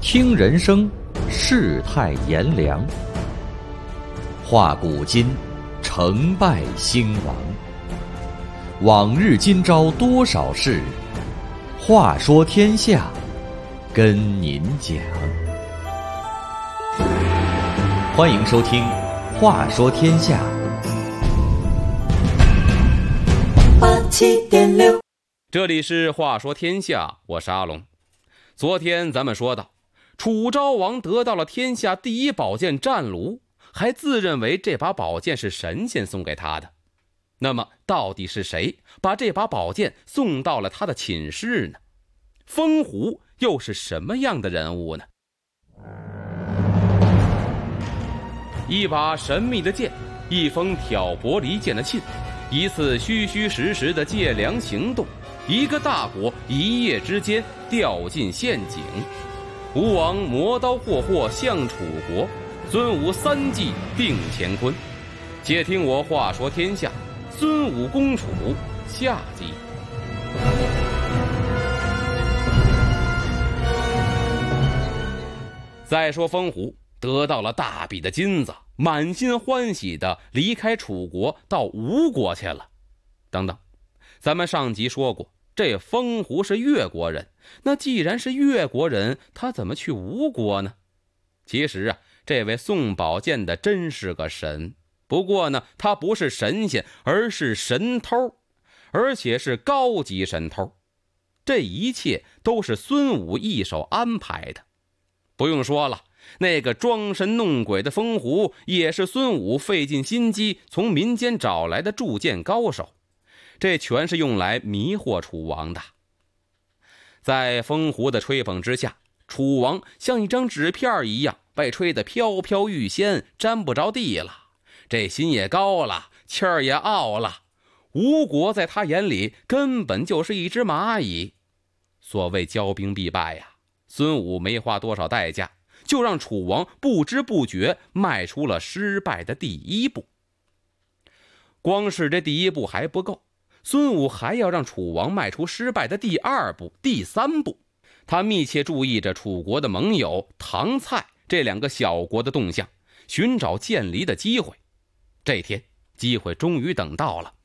听人生，世态炎凉，话古今，成败兴亡。往日今朝多少事，话说天下，跟您讲。欢迎收听《话说天下》。 87.6， 这里是话说天下，我是阿龙。昨天咱们说到，楚昭王得到了天下第一宝剑战卢，还自认为这把宝剑是神仙送给他的。那么到底是谁把这把宝剑送到了他的寝室呢？风狐又是什么样的人物呢？一把神秘的剑，一封挑拨离间的信，一次虚虚实实的借粮行动，一个大国一夜之间掉进陷阱。吴王磨刀霍霍向楚国，孙武3计定乾坤。且听我话说天下，孙武攻楚下集。再说风狐得到了大笔的金子，满心欢喜地离开楚国到吴国去了。等等，咱们上集说过，这风狐是越国人，那既然是越国人，他怎么去吴国呢？其实这位送宝剑的真是个神，不过呢，他不是神仙，而是神偷，而且是高级神偷。这一切都是孙武一手安排的。不用说了，那个装神弄鬼的风狐也是孙武费尽心机从民间找来的铸剑高手，这全是用来迷惑楚王的。在风狐的吹捧之下，楚王像一张纸片一样被吹得飘飘欲仙，沾不着地了。这心也高了，气儿也傲了。吴国在他眼里根本就是一只蚂蚁。所谓骄兵必败呀，孙武没花多少代价，就让楚王不知不觉迈出了失败的第一步。光是这第一步还不够，孙武还要让楚王迈出失败的第2步、第3步。他密切注意着楚国的盟友唐蔡这2个小国的动向，寻找建离的机会。这天，机会终于等到了。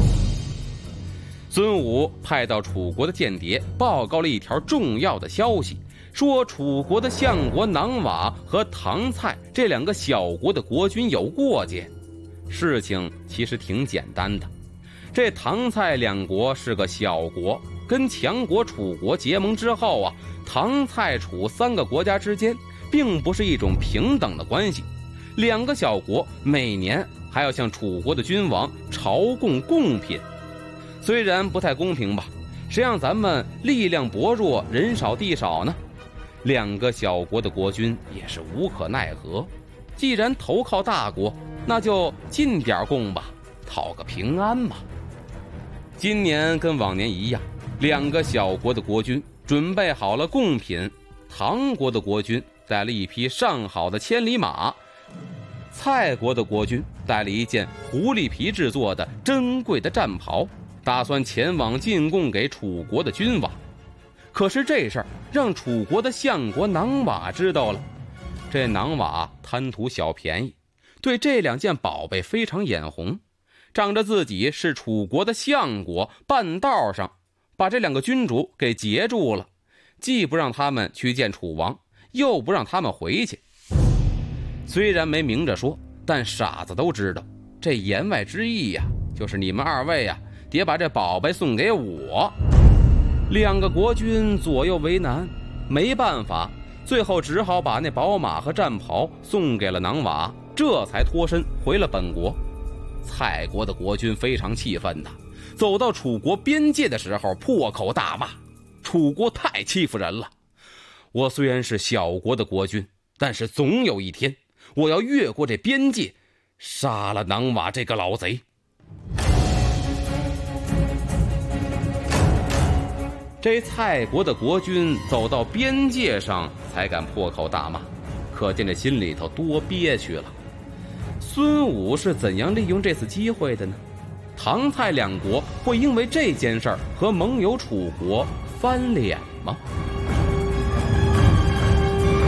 孙武派到楚国的间谍报告了一条重要的消息，说楚国的相国囊瓦和唐蔡这2个小国的国君有过节。事情其实挺简单的，这唐蔡2国是个小国，跟强国楚国结盟之后唐蔡楚3个国家之间并不是一种平等的关系，2个小国每年还要向楚国的君王朝贡贡品。虽然不太公平吧，谁让咱们力量薄弱，人少地少呢？2个小国的国君也是无可奈何，既然投靠大国，那就进点贡吧，讨个平安嘛。今年跟往年一样，2个小国的国君准备好了贡品。唐国的国君带了一匹上好的千里马，蔡国的国君带了一件狐狸皮制作的珍贵的战袍，打算前往进贡给楚国的君王。可是这事儿让楚国的相国囊瓦知道了。这囊瓦贪图小便宜，对这2件宝贝非常眼红，仗着自己是楚国的相国，半道上把这2个君主给截住了，既不让他们去见楚王，又不让他们回去。虽然没明着说，但傻子都知道，这言外之意就是你们2位得把这宝贝送给我。2个国君左右为难，没办法，最后只好把那宝马和战袍送给了囊瓦，这才脱身回了本国。蔡国的国君非常气愤走到楚国边界的时候破口大骂，楚国太欺负人了。我虽然是小国的国君，但是总有一天我要越过这边界，杀了囊瓦这个老贼。这蔡国的国君走到边界上才敢破口大骂，可见这心里头多憋屈了。孙武是怎样利用这次机会的呢？唐蔡2国会因为这件事儿和盟友楚国翻脸吗？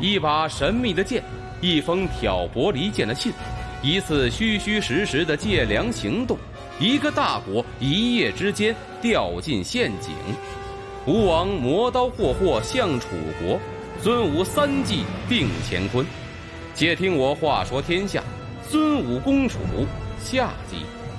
一把神秘的剑，一封挑拨离间的信，一次虚虚实实的借粮行动，一个大国一夜之间掉进陷阱。吴王磨刀霍霍向楚国，孙武3计定乾坤。且听我话说天下，孙武攻楚下集。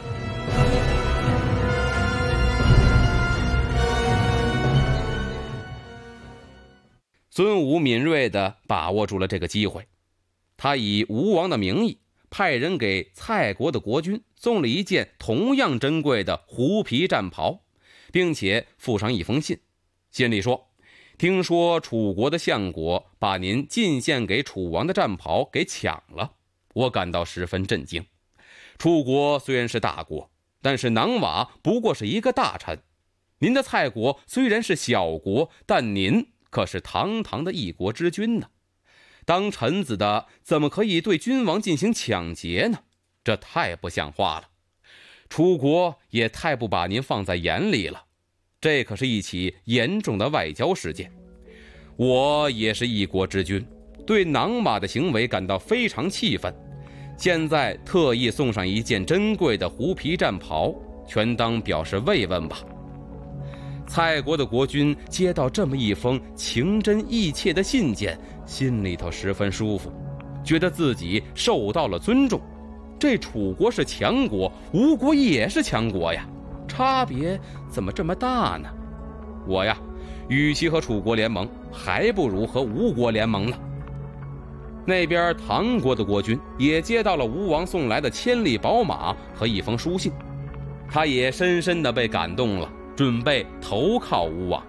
孙武敏锐地把握住了这个机会，他以吴王的名义派人给蔡国的国君送了一件同样珍贵的狐皮战袍，并且附上一封信，信里说：听说楚国的相国把您进献给楚王的战袍给抢了，我感到十分震惊。楚国虽然是大国，但是囊瓦不过是一个大臣，您的蔡国虽然是小国，但您可是堂堂的一国之君呢。当臣子的怎么可以对君王进行抢劫呢？这太不像话了。楚国也太不把您放在眼里了，这可是一起严重的外交事件。我也是一国之君，对囊瓦的行为感到非常气愤，现在特意送上一件珍贵的狐皮战袍，全当表示慰问吧。蔡国的国君接到这么一封情真意切的信件，心里头十分舒服，觉得自己受到了尊重。这楚国是强国，吴国也是强国呀，差别怎么这么大呢？我呀，与其和楚国联盟，还不如和吴国联盟呢。那边唐国的国君也接到了吴王送来的千里宝马和一封书信，他也深深地被感动了，准备投靠吴王。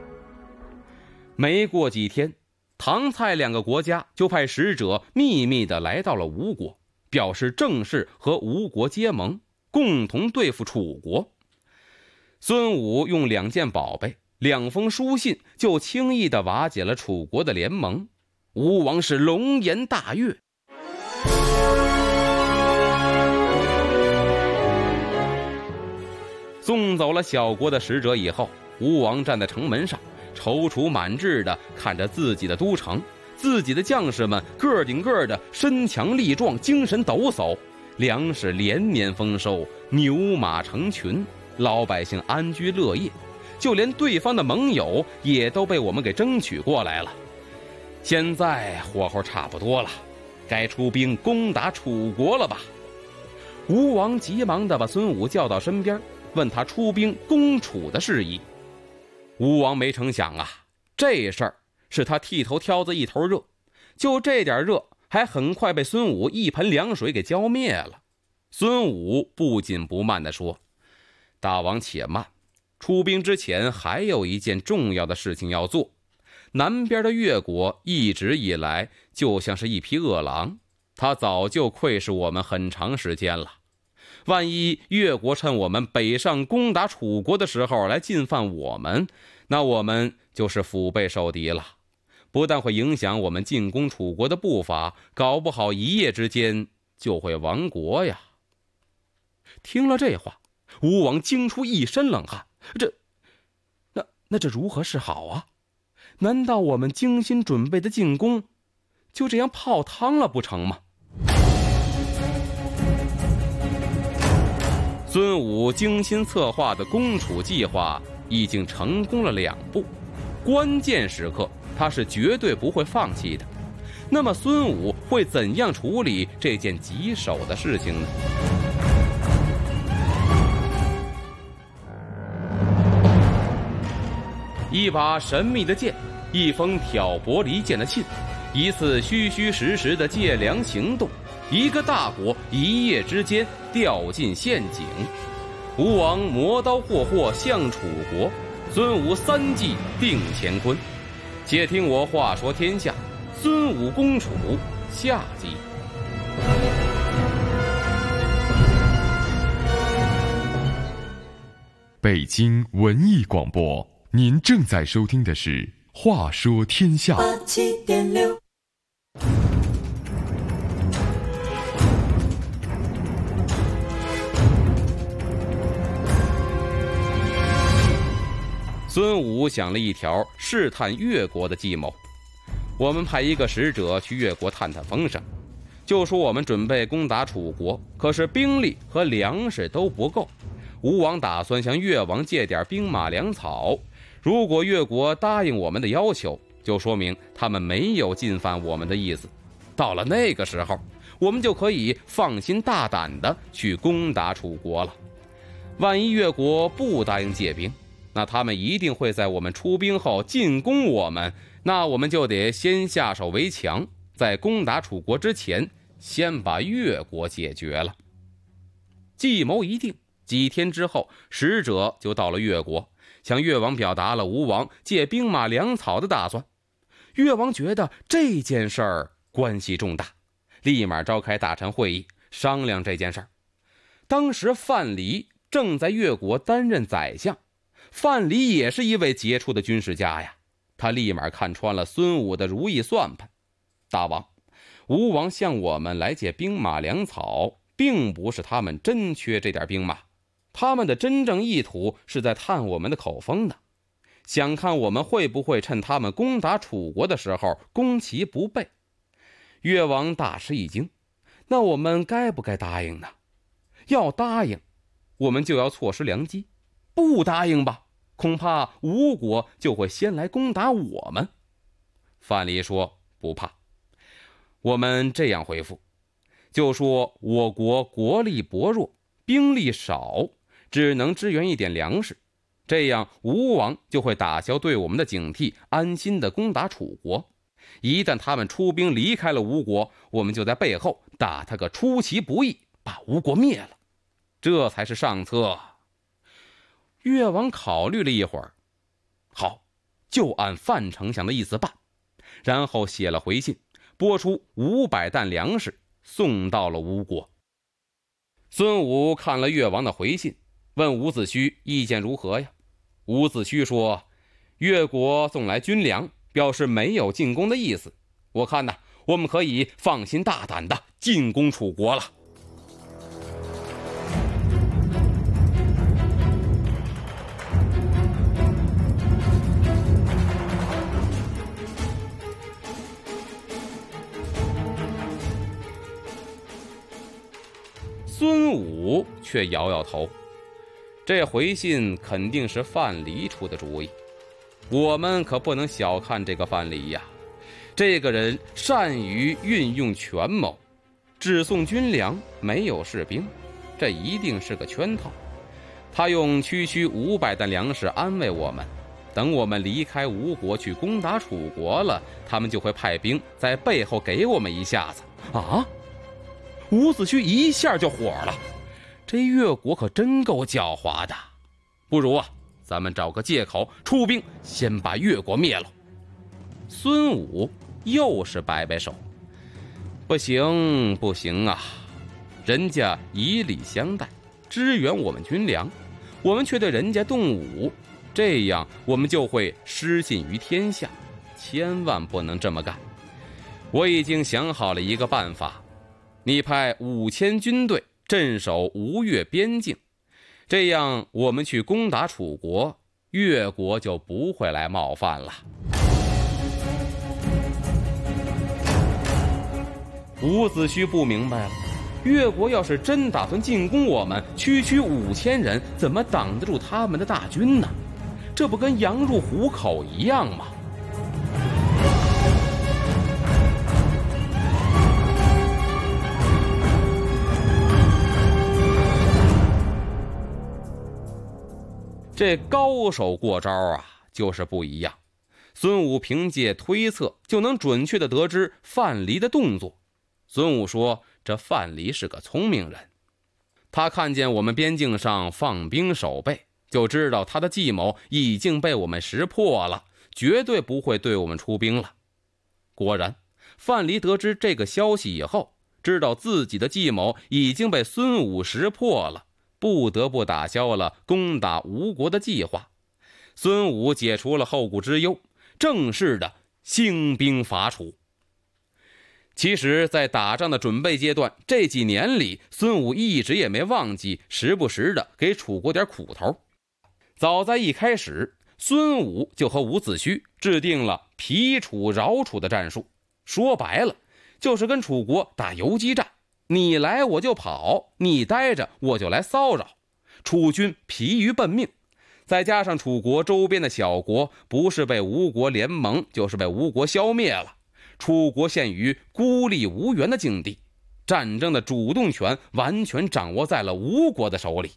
没过几天，唐蔡2个国家就派使者秘密地来到了吴国，表示正式和吴国结盟，共同对付楚国。孙武用2件宝贝、2封书信，就轻易地瓦解了楚国的联盟。吴王是龙颜大悦。送走了小国的使者以后，吴王站在城门上，踌躇满志地看着自己的都城，自己的将士们个顶个的身强力壮，精神抖擞，粮食连年丰收，牛马成群，老百姓安居乐业，就连对方的盟友也都被我们给争取过来了。现在火候差不多了，该出兵攻打楚国了吧？吴王急忙地把孙武叫到身边，问他出兵攻楚的事宜。吴王没成想啊，这事儿是他剃头挑子一头热，就这点热，还很快被孙武一盆凉水给浇灭了。孙武不紧不慢地说：大王且慢，出兵之前还有一件重要的事情要做。南边的越国一直以来就像是一匹饿狼，他早就窥视我们很长时间了。万一越国趁我们北上攻打楚国的时候来进犯我们，那我们就是腹背受敌了，不但会影响我们进攻楚国的步伐，搞不好一夜之间就会亡国呀。听了这话，吴王惊出一身冷汗，那这如何是好啊？难道我们精心准备的进攻就这样泡汤了不成吗？孙武精心策划的攻楚计划已经成功了2步，关键时刻他是绝对不会放弃的。那么孙武会怎样处理这件棘手的事情呢？一把神秘的剑，一封挑拨离间的信，一次虚虚实实的借粮行动，一个大国一夜之间掉进陷阱。吴王磨刀霍霍向楚国，孙武3计定乾坤。且听我话说天下，孙武攻楚下集。 北京文艺广播，您正在收听的是《话说天下》。 87.6。 孙武想了一条试探越国的计谋。 我们派一个使者去越国探探风声，就说我们准备攻打楚国，可是兵力和粮食都不够。吴王打算向越王借点兵马粮草，如果越国答应我们的要求，就说明他们没有进犯我们的意思。到了那个时候，我们就可以放心大胆地去攻打楚国了。万一越国不答应借兵，那他们一定会在我们出兵后进攻我们，那我们就得先下手为强，在攻打楚国之前先把越国解决了。计谋一定，几天之后，使者就到了越国，向越王表达了吴王借兵马粮草的打算。越王觉得这件事儿关系重大，立马召开大臣会议商量这件事儿。当时范蠡正在越国担任宰相，范蠡也是一位杰出的军事家呀，他立马看穿了孙武的如意算盘。大王，吴王向我们来借兵马粮草，并不是他们真缺这点兵马，他们的真正意图是在探我们的口风呢，想看我们会不会趁他们攻打楚国的时候攻其不备。越王大吃一惊，那我们该不该答应呢？要答应，我们就要错失良机；不答应吧，恐怕吴国就会先来攻打我们。范蠡说不怕，我们这样回复，就说我国国力薄弱，兵力少，只能支援一点粮食，这样吴王就会打消对我们的警惕，安心地攻打楚国。一旦他们出兵离开了吴国，我们就在背后打他个出其不意，把吴国灭了，这才是上策。越王考虑了一会儿，好，就按范丞相的意思办，然后写了回信，拨出500担粮食送到了吴国。孙武看了越王的回信，问伍子胥意见如何呀？伍子胥说，越国送来军粮，表示没有进攻的意思，我看呢，我们可以放心大胆地进攻楚国了。孙武却摇摇头，这回信肯定是范蠡出的主意，我们可不能小看这个范蠡呀。这个人善于运用权谋，只送军粮没有士兵，这一定是个圈套。他用区区500担粮食安慰我们，等我们离开吴国去攻打楚国了，他们就会派兵在背后给我们一下子啊！伍子胥一下就火了，这越国可真够狡猾的，不如咱们找个借口出兵，先把越国灭了。孙武又是摆摆手，不行不行啊，人家以礼相待，支援我们军粮，我们却对人家动武，这样我们就会失信于天下，千万不能这么干。我已经想好了一个办法，你派5000军队镇守吴越边境，这样我们去攻打楚国，越国就不会来冒犯了。伍子胥不明白了，越国要是真打算进攻我们，区区5000人怎么挡得住他们的大军呢？这不跟羊入虎口一样吗？这高手过招就是不一样。孙武凭借推测就能准确地得知范蠡的动作。孙武说，这范蠡是个聪明人，他看见我们边境上放兵守备，就知道他的计谋已经被我们识破了，绝对不会对我们出兵了。果然，范蠡得知这个消息以后，知道自己的计谋已经被孙武识破了，不得不打消了攻打吴国的计划。孙武解除了后顾之忧，正式的兴兵伐楚。其实在打仗的准备阶段，这几年里孙武一直也没忘记时不时的给楚国点苦头。早在一开始，孙武就和伍子胥制定了疲楚饶楚的战术，说白了就是跟楚国打游击战，你来我就跑，你待着我就来骚扰，楚军疲于奔命。再加上楚国周边的小国不是被吴国联盟，就是被吴国消灭了，楚国陷于孤立无援的境地，战争的主动权完全掌握在了吴国的手里。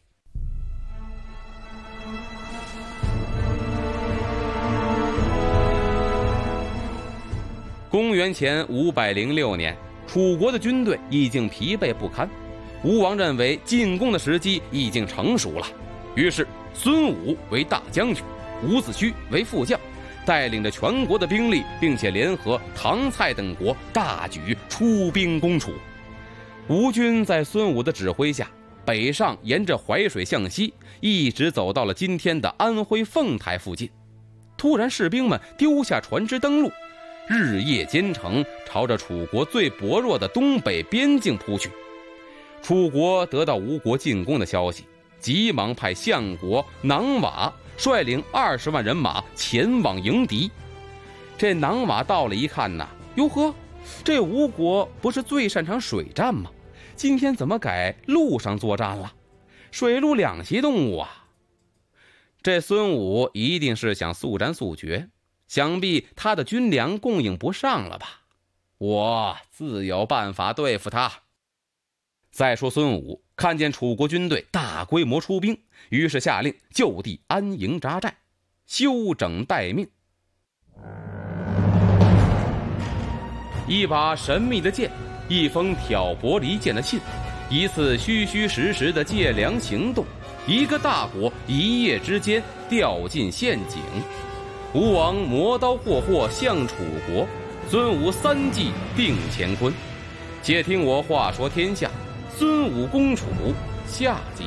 公元前506年，楚国的军队已经疲惫不堪，吴王认为进攻的时机已经成熟了，于是孙武为大将军，伍子胥为副将，带领着全国的兵力，并且联合唐、蔡等国大举出兵攻楚。吴军在孙武的指挥下，北上沿着淮水向西，一直走到了今天的安徽凤台附近。突然士兵们丢下船只登陆，日夜兼程，朝着楚国最薄弱的东北边境扑去。楚国得到吴国进攻的消息，急忙派相国囊瓦率领20万人马前往迎敌。这囊瓦到了一看呐，哟呵，这吴国不是最擅长水战吗？今天怎么改陆上作战了？水陆两栖动物啊！这孙武一定是想速战速决，想必他的军粮供应不上了吧？我自有办法对付他。再说孙武看见楚国军队大规模出兵，于是下令就地安营扎寨，休整待命。一把神秘的剑，一封挑拨离间的信，一次虚虚实实的借粮行动，一个大国一夜之间掉进陷阱。吴王磨刀霍霍向楚国，孙武3计定乾坤。且听我话说天下，孙武攻楚下集。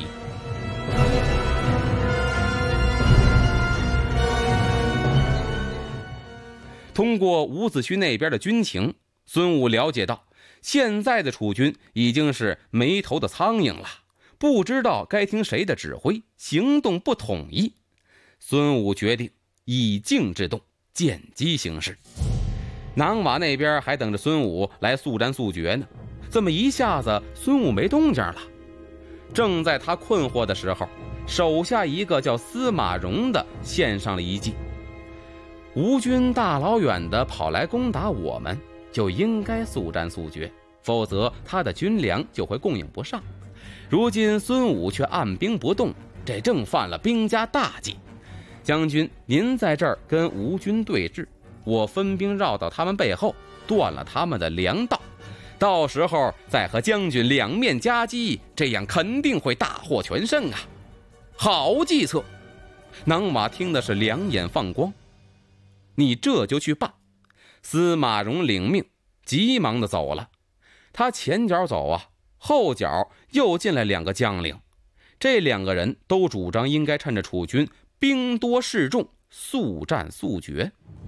通过伍子胥那边的军情，孙武了解到现在的楚军已经是没头的苍蝇了，不知道该听谁的指挥，行动不统一。孙武决定以静制动，见机行事。囊瓦那边还等着孙武来速战速决呢，这么一下子孙武没动静了。正在他困惑的时候，手下一个叫司马荣的献上了一计：吴军大老远的跑来攻打我们，就应该速战速决，否则他的军粮就会供应不上。如今孙武却按兵不动，这正犯了兵家大忌。将军，您在这儿跟吴军对峙，我分兵绕到他们背后，断了他们的粮道，到时候再和将军两面夹击，这样肯定会大获全胜啊！好计策！囊瓦听的是两眼放光。你这就去办。司马荣领命，急忙的走了。他前脚走啊，后脚又进来2个将领，这2个人都主张应该趁着楚军兵多势众，速战速决。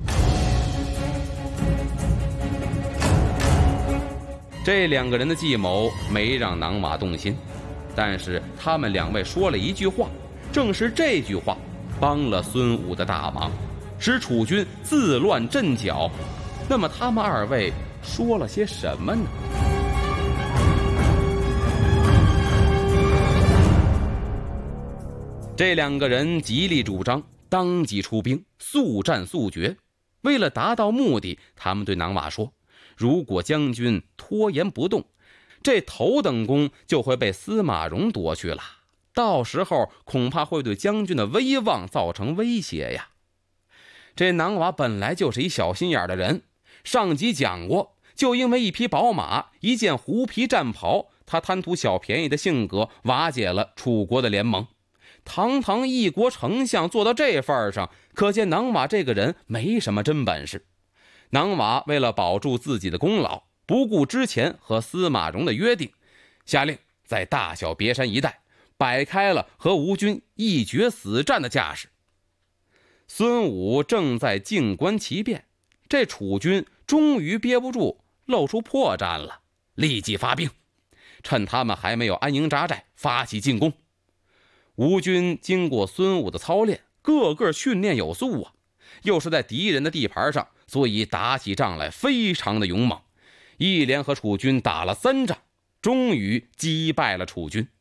这2个人的计谋没让囊瓦动心，但是他们2位说了一句话，正是这句话帮了孙武的大忙，使楚军自乱阵脚。那么他们2位说了些什么呢？这2个人极力主张当即出兵，速战速决。为了达到目的，他们对囊瓦说，如果将军拖延不动，这头等功就会被司马荣夺去了，到时候恐怕会对将军的威望造成威胁呀。这囊瓦本来就是一小心眼的人，上集讲过，就因为一匹宝马，一件狐皮战袍，他贪图小便宜的性格瓦解了楚国的联盟。堂堂一国丞相做到这份上，可见囊瓦这个人没什么真本事。囊瓦为了保住自己的功劳，不顾之前和司马荣的约定，下令在大小别山一带摆开了和吴军一决死战的架势。孙武正在静观其变，这楚军终于憋不住，露出破绽了，立即发兵，趁他们还没有安营扎寨，发起进攻。吴军经过孙武的操练，个个训练有素啊，又是在敌人的地盘上所以打起仗来非常的勇猛，一连和楚军打了3仗，终于击败了楚军。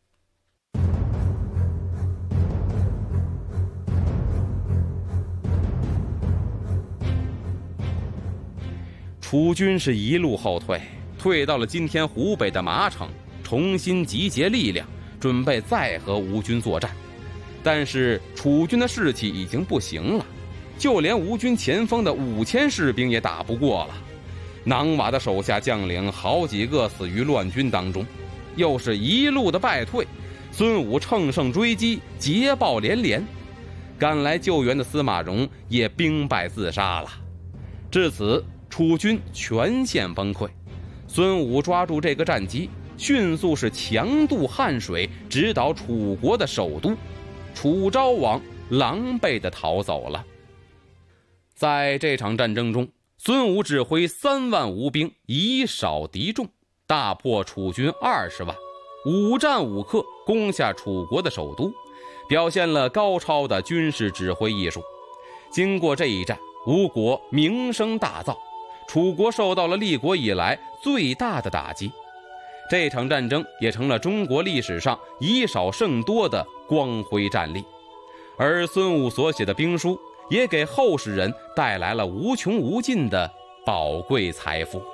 楚军是一路后退，退到了今天湖北的麻城，重新集结力量，准备再和吴军作战。但是楚军的士气已经不行了，就连吴军前锋的5000士兵也打不过了。囊瓦的手下将领好几个死于乱军当中，又是一路的败退，孙武乘胜追击，捷报连连。赶来救援的司马荣也兵败自杀了。至此楚军全线崩溃。孙武抓住这个战机，迅速是强渡汉水，直捣楚国的首都。楚昭王狼狈地逃走了。在这场战争中，孙武指挥3万吴兵，以少敌众，大破楚军20万，5战5克攻下楚国的首都，表现了高超的军事指挥艺术。经过这一战，吴国名声大噪，楚国受到了立国以来最大的打击。这场战争也成了中国历史上以少胜多的光辉战例，而孙武所写的兵书也给后世人带来了无穷无尽的宝贵财富。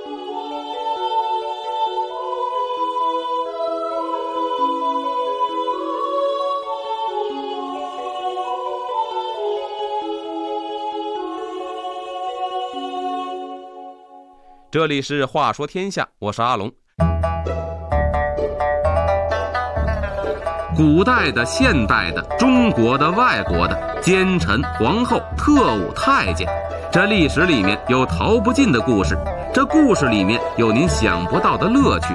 这里是话说天下，我是阿龙。古代的、现代的、中国的、外国的，奸臣、皇后、特务、太监，这历史里面有逃不尽的故事，这故事里面有您想不到的乐趣。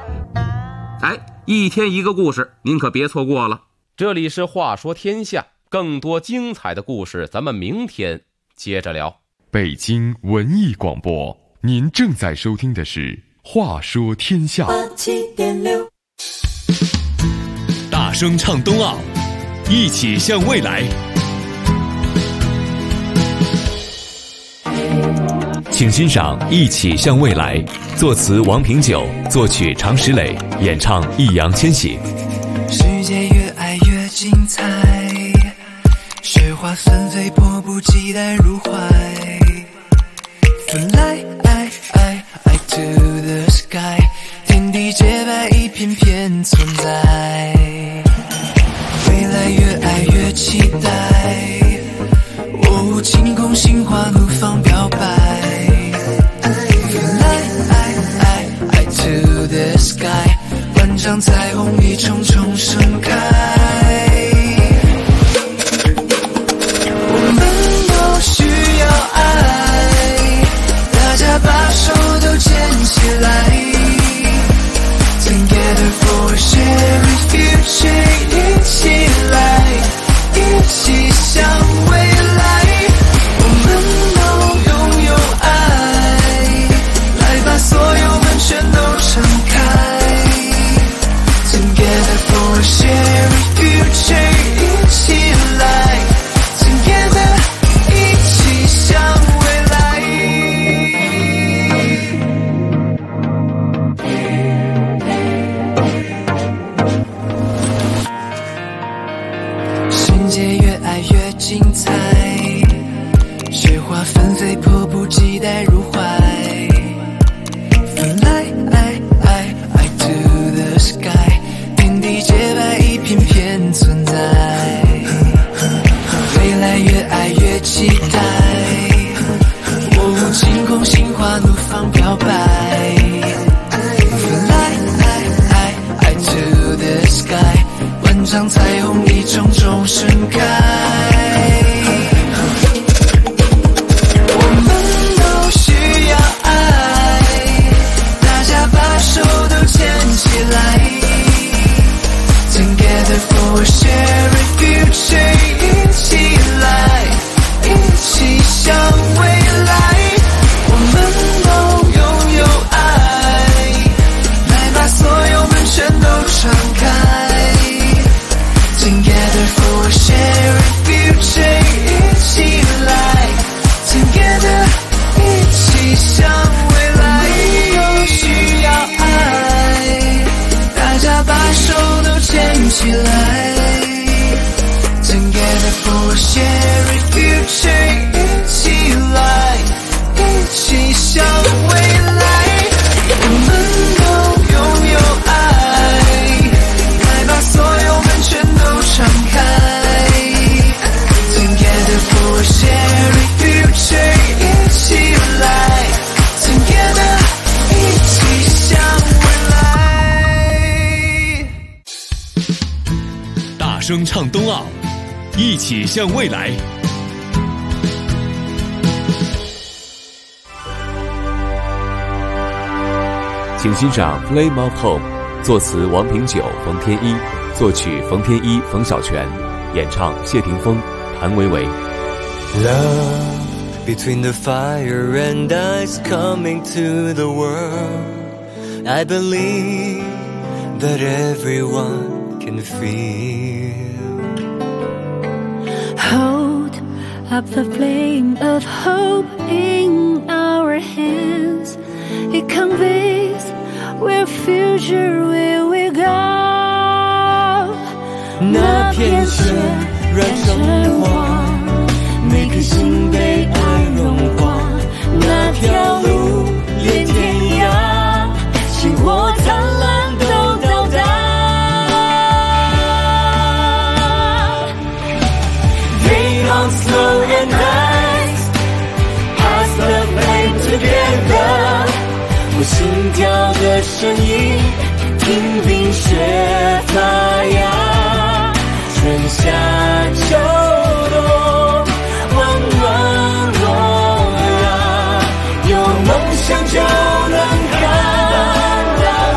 一天一个故事，您可别错过了。这里是话说天下，更多精彩的故事咱们明天接着聊。 北京文艺广播，您正在收听的是话说天下。 87.6， 大声唱冬奥，一起向未来。请欣赏《一起向未来》，作词王平久，作曲常石磊，演唱易烊千玺。 世界越爱越精彩，雪花纷飞，迫不及待入怀。Fly to the sky， 天地洁白，一片片存在。未来越爱越期待，晴空心花怒放表白。Fly to the sky， 万丈彩虹一重重盛开。我们都需要爱，大家把手都牵起来。Together for a shared future， 一起来，一起向未来。我们都拥有爱，来把所有门全都敞开。Together for a shared future， 一起来 Together， 一起向未来。世界越爱越精彩，雪花纷飞，迫不及待入怀。Fly to the sky， 天地洁白，一片片存在。未来越爱越期待，晴空心花怒放表白。Fly to the sky， 万丈彩虹一重重盛开。我们都需要爱，大家把手都牵起来。Together for a shared future， 一起来，一起向未来。我们都拥有爱，来把所有门全都敞开。Together for a shared 声唱冬奥，一起向未来。请欣赏《Flame of Home》，作词王平久、冯天一，作曲冯天一、冯小泉，演唱谢霆锋、谭维维。 Love between the fire and ice coming to the world. I believe that everyone can feel. Hold up the flame of hope in our hands. It conveys where future will we go. 那片雪染成黄，每颗心被爱融化。那条路连天涯，星火灿烂都到达。They don't slow and rise, pass the flame together. 我心跳的声音，听冰雪发芽，春夏秋冬，温暖我呀，有梦想就能看到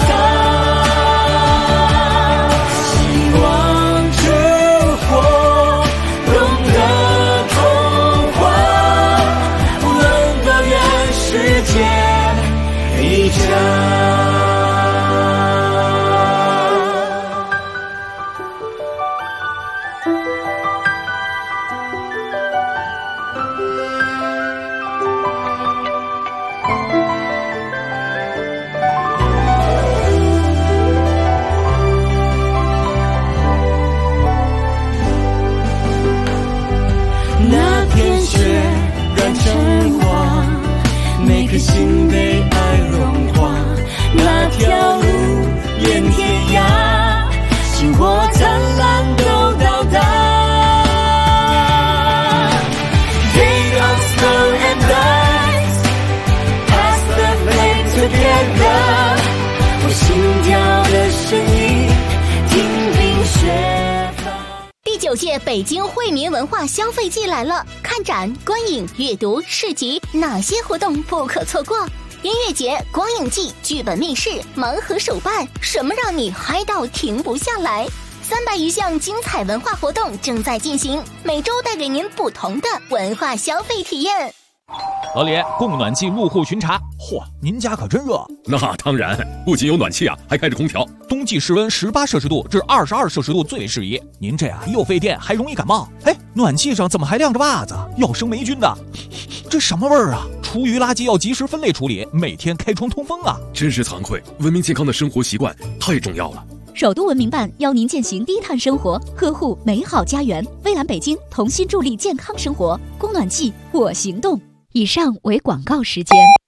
它。希望之火，懂得童话，温暖愿世界一家。那片雪染成黄，每颗心被爱融化。那条路连天涯，星火灿烂都到达。They don't slow and rise, pass the flame together. 我心跳的声音，听冰雪发。 第9届北京惠民文化消费季来了，看展、观影、阅读、市集，哪些活动不可错过？音乐节、光影季、剧本密室、盲盒手办，什么让你嗨到停不下来？300余项精彩文化活动正在进行，每周带给您不同的文化消费体验。 老李，供暖气入户巡查。嚯，您家可真热。 那当然，不仅有暖气啊，还开着空调。 冬季室温18摄氏度至22摄氏度最适宜。您这样又费电，还容易感冒。哎，暖气上怎么还晾着袜子？要生霉菌的。这什么味儿啊？厨余垃圾要及时分类处理，每天开窗通风啊。 真是惭愧，文明健康的生活习惯太重要了。 首都文明办邀您践行低碳生活，呵护美好家园。蔚蓝北京同心助力健康生活，供暖季我行动。以上为广告时间。